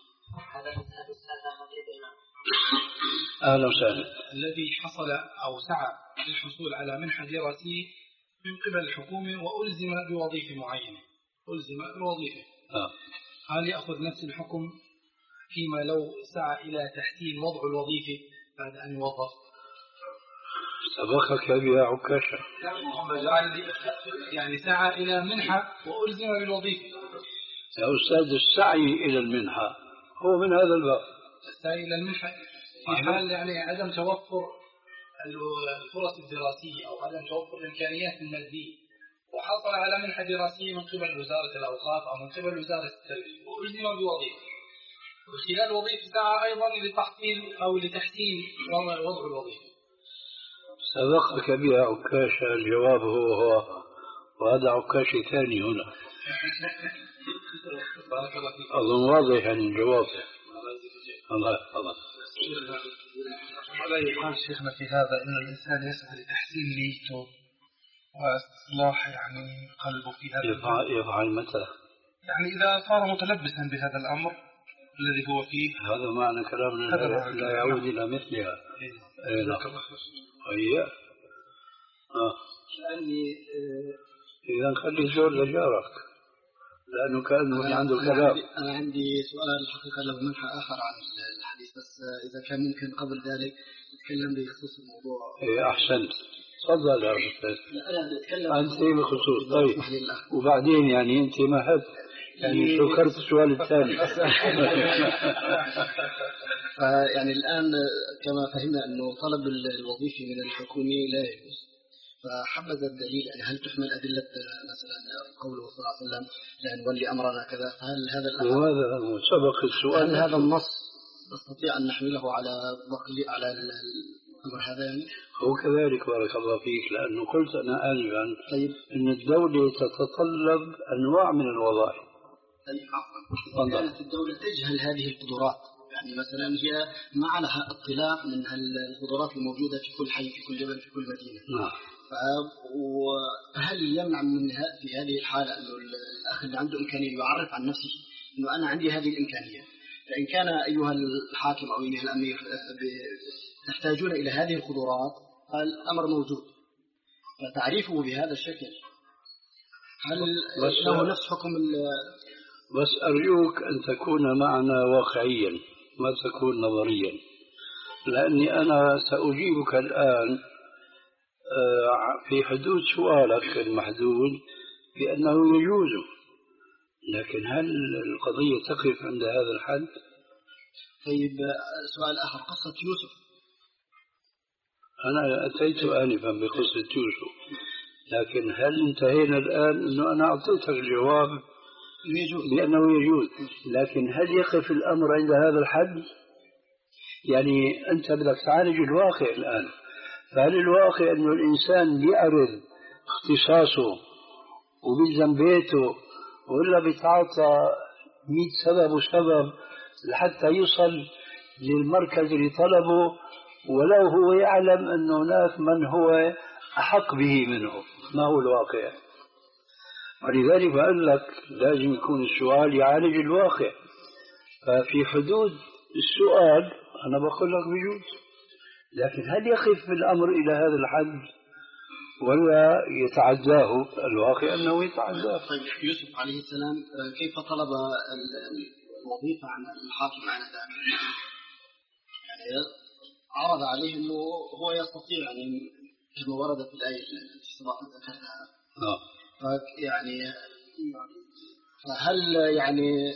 أهلا وسهلا. الذي حصل أو سعى للحصول على منحة دراسية من قبل الحكومة وألزم بوظيفة معينة، ألزم بوظيفة آه. هل يأخذ نفس الحكم فيما لو سعى إلى تحسين وضع الوظيفة بعد أن يوظف؟ سبقك بها عكاشة. يعني سعى إلى منحة وألزم بالوظيفة. يا أستاذ، السعي إلى المنحة هو من هذا الباب. السعي إلى المنحة في حال يعني عدم توفر الفرص الدراسية أو عدم توفر الإمكانيات المادية، وحصل على منحة دراسية من قبل وزارة الأوقاف أو من قبل وزارة التربية وألزم بوظيفة، وخلال الوظيفة سعى أيضا لتحصيل أو لتحسين وضع الوظيفة. سبقك بها عكاشة، الجواب هو هو، وهذا عكاشة ثاني هنا. أظن واضح عن الجواب. الله الله. ولا يقال شيخنا في هذا أن الإنسان يسعى لتحسين نيته وإصلاح يعني قلبه في هذا يفعل, يفعل متى؟ يعني إذا صار متلبسا بهذا الأمر الذي هو فيه. هذا معنى كلامنا لا, لا يعود إلى مثلها. أي لا. أي آه. لأني إذا خلي الزور لجارك، لأنه كان عنده كلام. أنا عندي سؤال الحقيقة له منحى آخر عن الحديث، بس إذا كان ممكن قبل ذلك نتكلم بخصوص الموضوع. إيه أحسنت، تفضل يا أستاذ. أنا بتكلم أنت بخصوص. طيب وبعدين يعني أنت ما حد يعني شكرت السؤال الثاني. فيعني الآن كما فهمنا أنه طلب الوظيفة من الحكومة لا يجوز، فحبذ الدليل يعني هل تحمل أدلة مثلا قوله صلى الله عليه وسلم لا نولي أمرنا كذا، فهل هذا وهذا سبق السؤال، هل هذا النص نستطيع أن نحمله على بقي على الأمر هذا يعني؟ هو كذلك بارك الله فيك، لأنه قلت أنا آنفا طيب. أن الدولة تتطلب أنواع من الوظائف. طيب عفوا، كانت الدولة تجهل هذه القدرات، يعني مثلا هي ما لها اطلاع من القدرات الموجودة في كل حي في كل جبل في كل مدينة. نعم. فهل يمنع من في هذه الحالة أنه الأخ اللي عنده إمكانية يعرف عن نفسه أنه أنا عندي هذه الإمكانية؟ فإن كان أيها الحاكم أو أيها الأمير تحتاجون إلى هذه القدرات فالأمر موجود، فتعريفه بهذا الشكل هل له نفس حكم؟ بس أرجوك أن تكون معنا واقعيا ما تكون نظريا، لأني أنا سأجيبك الآن في حدود سؤالك المحدود بأنه يجوز، لكن هل القضية تقف عند هذا الحد؟ طيب سؤال آخر، قصة يوسف. أنا أتيت آنفا بقصة يوسف، لكن هل انتهينا الآن أنه أنا أعطيتك الجواب يجوز بأنه يجوز، لكن هل يقف الأمر عند هذا الحد؟ يعني أنت بدك تعالج الواقع الآن، فهل الواقع أنه الإنسان بيعرض اختصاصه وبيلزم بيته ولا بيتعاطى مئة سبب وسبب لحتى يصل للمركز اللي طلبه، ولو هو يعلم أن هناك من هو أحق به منه؟ ما هو الواقع؟ ولذلك بقول لك لازم يكون السؤال يعالج الواقع، ففي حدود السؤال أنا بقول لك بيجوز، لكن هل يخف الأمر إلى هذا الحد ولا يتعداه؟ الواقع أنه يتعداه. طيب يوسف عليه السلام كيف طلب الوظيفة عن الحاكم عن ذلك؟ يعني عرض عليه أنه هو يستطيع، يعني كما ورد في الآية التي سبق ذكرتها. نعم. يعني فهل يعني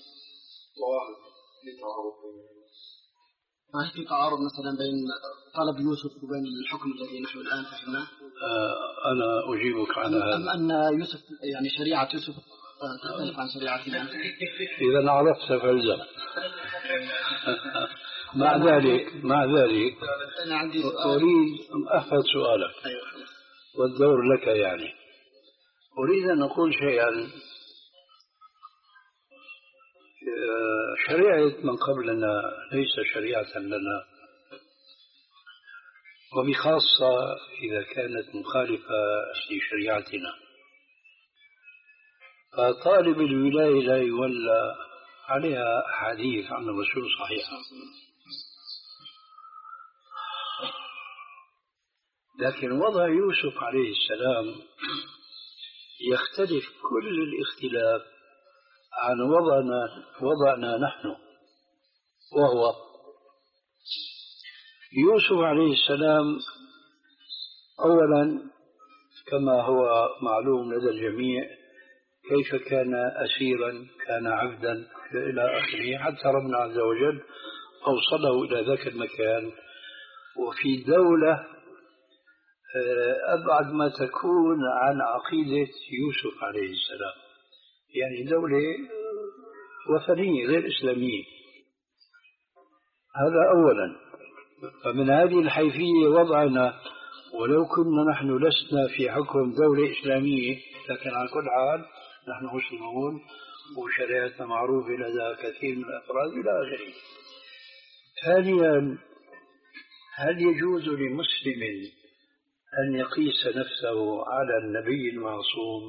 ما في تعارض مثلا بين طلب يوسف وبين الحكم الذي نحن الآن فهمناه؟ أنا أجيبك على هذا. أم أن يوسف يعني شريعة يوسف تختلف عن شريعتنا؟ إذا عرفت فالزم. مع ذلك مع ذلك أنا عندي أريد أن أحفظ سؤالك والدور لك. يعني أريد أن أقول شيئا. شريعة من قبلنا ليس شريعة لنا، وبخاصة إذا كانت مخالفة لشريعتنا. فطالب الولاية لا يولى عليها أحاديث عن الرسول صحيحة، لكن وضع يوسف عليه السلام يختلف كل الاختلاف عن وضعنا وضعنا نحن، وهو يوسف عليه السلام أولا كما هو معلوم لدى الجميع كيف كان أسيرا، كان عبدا إلى آخره، حتى ربنا عز وجل أوصله إلى ذاك المكان، وفي دولة أبعد ما تكون عن عقيدة يوسف عليه السلام، يعني دولة وثنية غير إسلامية. هذا أولا. فمن هذه الحيثية وضعنا، ولو كنا نحن لسنا في حكم دولة إسلامية، لكن على كل حال نحن مسلمون وشريعتنا معروفة لدى كثير من الأفراد إلى آخره. ثانيا، هل يجوز لمسلم أن يقيس نفسه على النبي المعصوم؟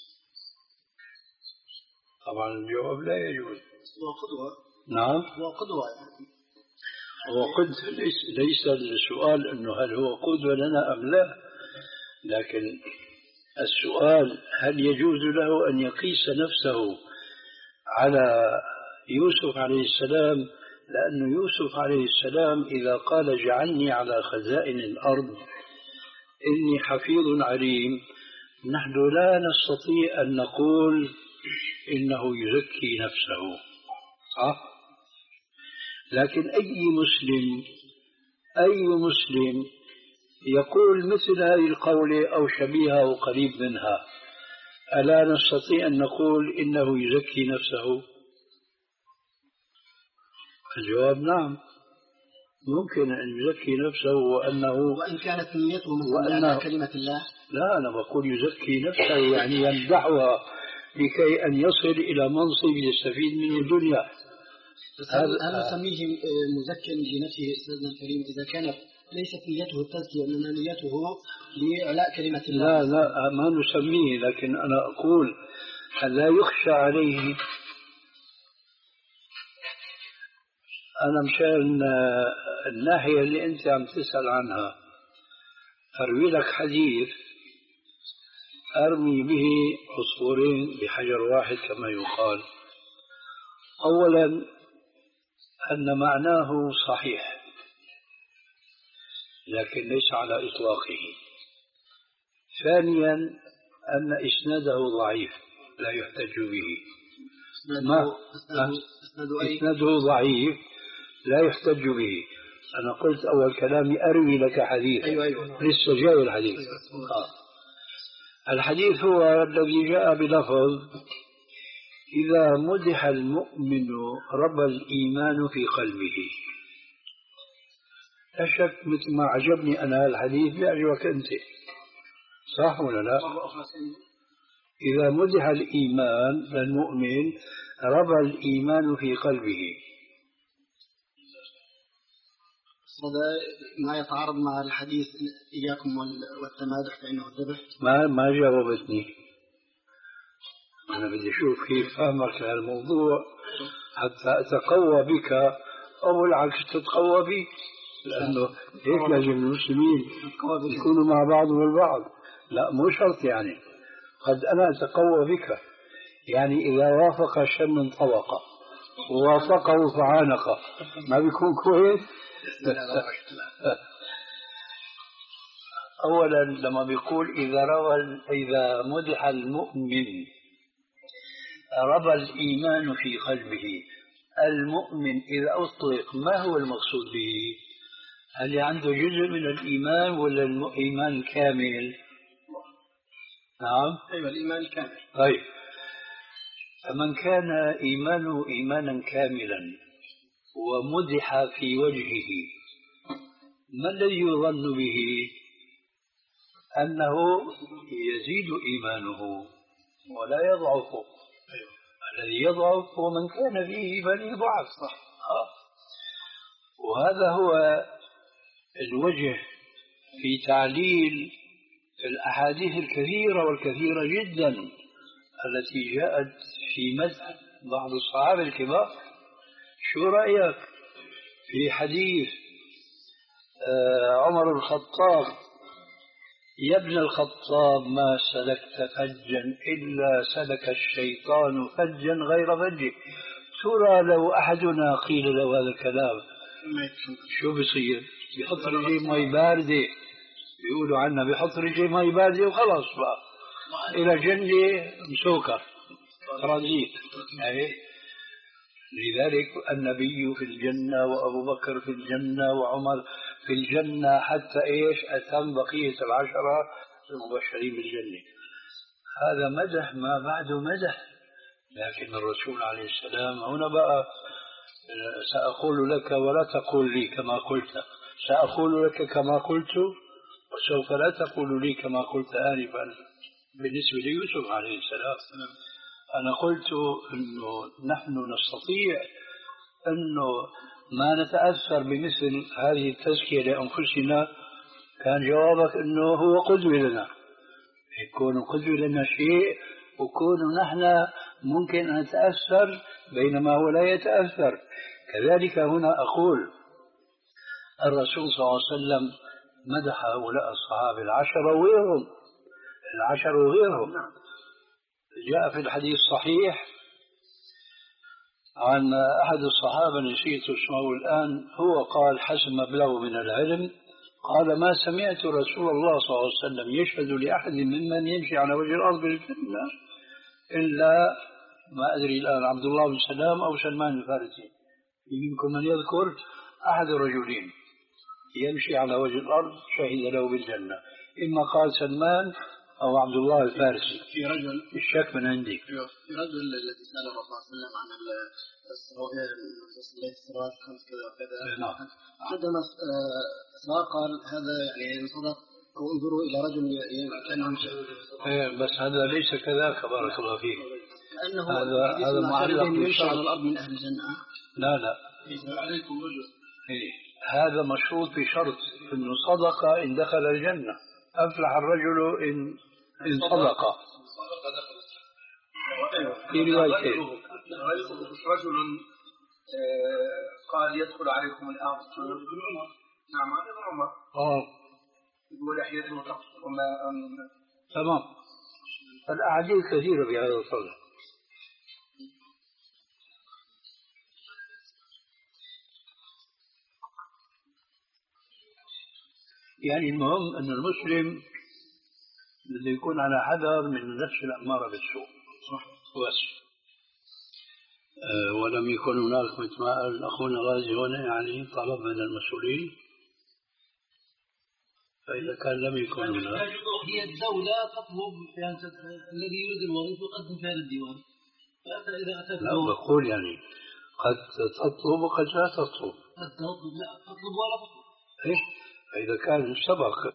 طبعا الجواب لا يجوز. هو قدوة. نعم، هو قدوة يعني. هو قدوة، ليس, ليس السؤال أنه هل هو قدوة لنا أم لا، لكن السؤال هل يجوز له أن يقيس نفسه على يوسف عليه السلام، لأن يوسف عليه السلام إذا قال اجعلني على خزائن الأرض إني حفيظ عليم، نحن لا نستطيع أن نقول إنه يزكي نفسه، صح؟ لكن أي مسلم أي مسلم يقول مثل هذه القولة أو شبيهة أو قريب منها، ألا نستطيع أن نقول إنه يزكي نفسه؟ الجواب نعم، ممكن أن يزكي نفسه، وأنه وإن كانت نيته مثل على كلمة الله. لا، أنا بقول يزكي نفسه يعني يمدحها لكي أن يصل إلى منصب يستفيد منه الدنيا. هل هل نسميه مزكيا لنفسه أستاذنا الكريم إذا كانت ليست نيته التزكية وإنما نيته لإعلاء كلمة الله؟ لا لا، ما نسميه، لكن أنا أقول هل لا يخشى عليه؟ أنا مشان الناحية اللي أنت عم تسأل عنها أروي لك حديث أرمي به عصفورين بحجر واحد كما يقال. أولا أن معناه صحيح لكن ليس على إطلاقه. ثانيا أن إسناده ضعيف لا يحتج به. ما إسناده ضعيف لا يحتج به. أنا قلت أول كلامي أروي لك حديث. أيوة أيوة. لسه جاي الحديث. أيوة. آه. الحديث هو الذي جاء بلفظ إذا مدح المؤمن ربى الإيمان في قلبه. لا شك مثل ما عجبني أنا الحديث بيعجبك أنت، صح ولا لا؟ إذا مدح الإيمان للمؤمن ربى الإيمان في قلبه. هذا ما يتعارض مع الحديث إياكم والتمادح فإنه الذبح. ما ما جاوبتني. أنا بدي أشوف كيف فهمك لهالموضوع حتى أتقوى بك أو العكس تتقوى بي، لأنه هيك لازم المسلمين يكونوا مع بعضهم البعض. لا مو شرط، يعني قد أنا أتقوى بك، يعني إذا وافق شن انطلق ووافقه فعانق، ما بيكون كويس؟ أولا لما بيقول إذا روى إذا مدح المؤمن ربى الإيمان في قلبه، المؤمن إذا أطلق ما هو المقصود به؟ هل عنده جزء من الإيمان ولا الإيمان كامل؟ نعم أيوة الإيمان كامل. طيب، فمن كان إيمانه إيمانا كاملا ومدح في وجهه، ما الذي يظن به؟ أنه يزيد إيمانه ولا يضعف. أيوة. الذي يضعف هو من كان فيه إيمان يضعف. آه. وهذا هو الوجه في تعليل الأحاديث الكثيرة والكثيرة جدا التي جاءت في مدح بعض الصحابة الكبار. شو رأيك في حديث عمر الخطاب: يا ابن الخطاب ما سلكت فجا إلا سلك الشيطان فجا غير فجك. ترى لو أحدنا قيل له هذا الكلام شو بصير؟ بيحط رجليه مي باردة، بيقولوا عنا بيحط رجليه مي باردة وخلاص بقى إلى جنة مسوكر ترانزيت. لذلك النبي في الجنة وأبو بكر في الجنة وعمر في الجنة، حتى إيش أتم بقية العشرة المبشرين بالجنة. هذا مدح ما بعده مدح. لكن الرسول عليه السلام هنا بقى: سأقول لك ولا تقول لي كما قلت، سأقول لك كما قلت وسوف لا تقول لي كما قلت آنفا. بالنسبة ليوسف عليه السلام أنا قلت أنه نحن نستطيع أنه ما نتأثر بمثل هذه التزكية لأنفسنا. كان جوابك أنه هو قدوة لنا، يكون قدوة لنا شيء وكون نحن ممكن أن نتأثر بينما هو لا يتأثر. كذلك هنا أقول الرسول صلى الله عليه وسلم مدح هؤلاء الصحابة العشرة وغيرهم، العشر وغيرهم. جاء في الحديث الصحيح عن أحد الصحابة نسيت اسمه الآن، هو قال حسب مبلغه من العلم، قال: ما سمعت رسول الله صلى الله عليه وسلم يشهد لأحد ممن يمشي على وجه الأرض بالجنة إلا ما أدري الآن عبد الله بن سلام أو سلمان الفارسي. منكم من يذكر أحد الرجلين يمشي على وجه الأرض شهد له بالجنة، إما قال سلمان أو عبد الله الفارسي. في رجل الشك من عندي، في رجل الذي سأل الرسول صلى الله عليه وسلم عن الصلوات الخمس كذا وكذا، عندما صار قال هذا يعني صدق، أو انظروا إلى رجل كان إيه بس هذا ليس كذاك بارك الله فيك. أنه هذا هذا معلق يمشي على الأرض من أهل الجنة. لا لا عليكم رجل إيه هذا مشروط بشرط إنه صدق إن دخل الجنة، أفلح الرجل إن إن صدق. في روايتين رجل قال يدخل عليكم الآن نعم هذا عمر آه يقول أحيانا وتقصر وما تمام. الأحاديث كثيرة في هذا الصدق. يعني المهم أن المسلم بده يكون على حذر من النفس الأمارة بالسوء بس. أه ولم يكن هناك مثل ما قال أخونا غازي هنا يعني طلب من المسؤولين، فإذا كان لم يكن هناك هي الدولة تطلب الذي يريد الوظيفة يقدم فيها للديوان. فإذا أتى لا بقول يعني قد تطلب وقد لا تطلب. قد تطلب لا تطلب ولا تطلب. إيه فإذا كان سبق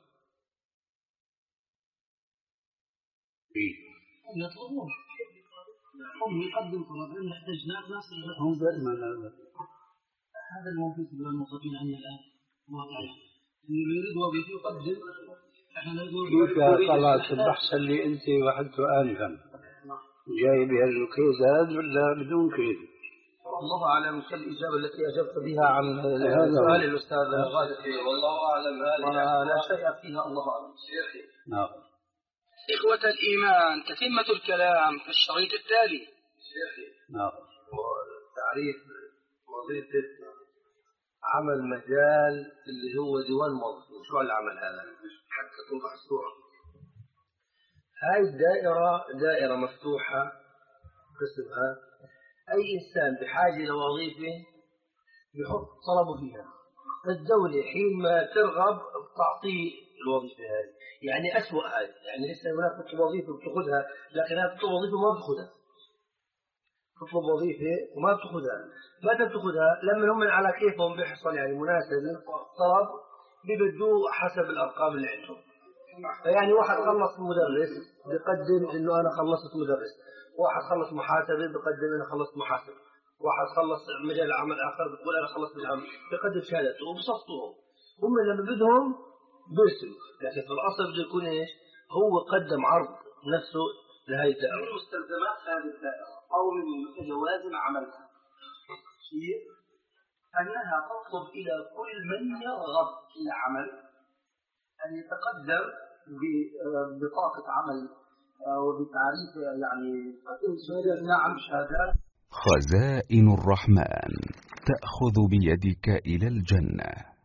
هم يطلبون، هم يقدم طلب إن احتجنا ناس هم دائما هذا هذا الموجود في الموظفين عندنا الآن واقعا اللي يريد وظيفة يقدم. احنا نقول كيف طلعت البحث اللي أنت وحدته آنفا جاي بهالقيد ولا بدون قيد؟ الله أعلم كالإجابة التي أجبت بها عن سؤال الأستاذ غازي والله أعلم هذه لا شيء فيها الله أعلم. نعم. إخوة الإيمان تتمة الكلام في الشريط التالي. نعم. تعريف وظيفة عمل مجال اللي هو ديوان موظفين، شو العمل هذا حتى توضح الصورة؟ هاي الدائرة دائرة مفتوحة قسمها أي إنسان بحاجة لوظيفة يحط طلبه فيها، فالدولة حين ما ترغب تعطيه الوظيفة هذه. يعني أسوأ هذه، يعني لسه هناك تطلب وظيفة بتأخذها، لكن هذا تطلب وظيفة ما بتأخذها. تطلب وظيفة وما بتأخذها، متى بتأخذها؟ لما هم على كيفهم بيحصل يعني مناسبة طلب بيبدوه حسب الأرقام اللي عندهم. فيعني واحد خلص مدرس بيقدم إنه أنا خلصت مدرس، واحد خلص محاسبة بيقدم أنا خلصت محاسب، واحد خلص مجال عمل آخر بيقول أنا خلصت العمل، بيقدم شهادته وبصفطهم. هم لما بدهم بيرسلوا، لكن في الأصل بده يكون إيش؟ هو قدم عرض نفسه لهي الدائرة. من مستلزمات هذه الدائرة أو من لوازم عملها هي أنها تطلب إلى كل من يرغب في العمل أن يتقدم ببطاقة عمل وبتعريف يعني نعم شهادات. خزائن الرحمن تأخذ بيدك إلى الجنة.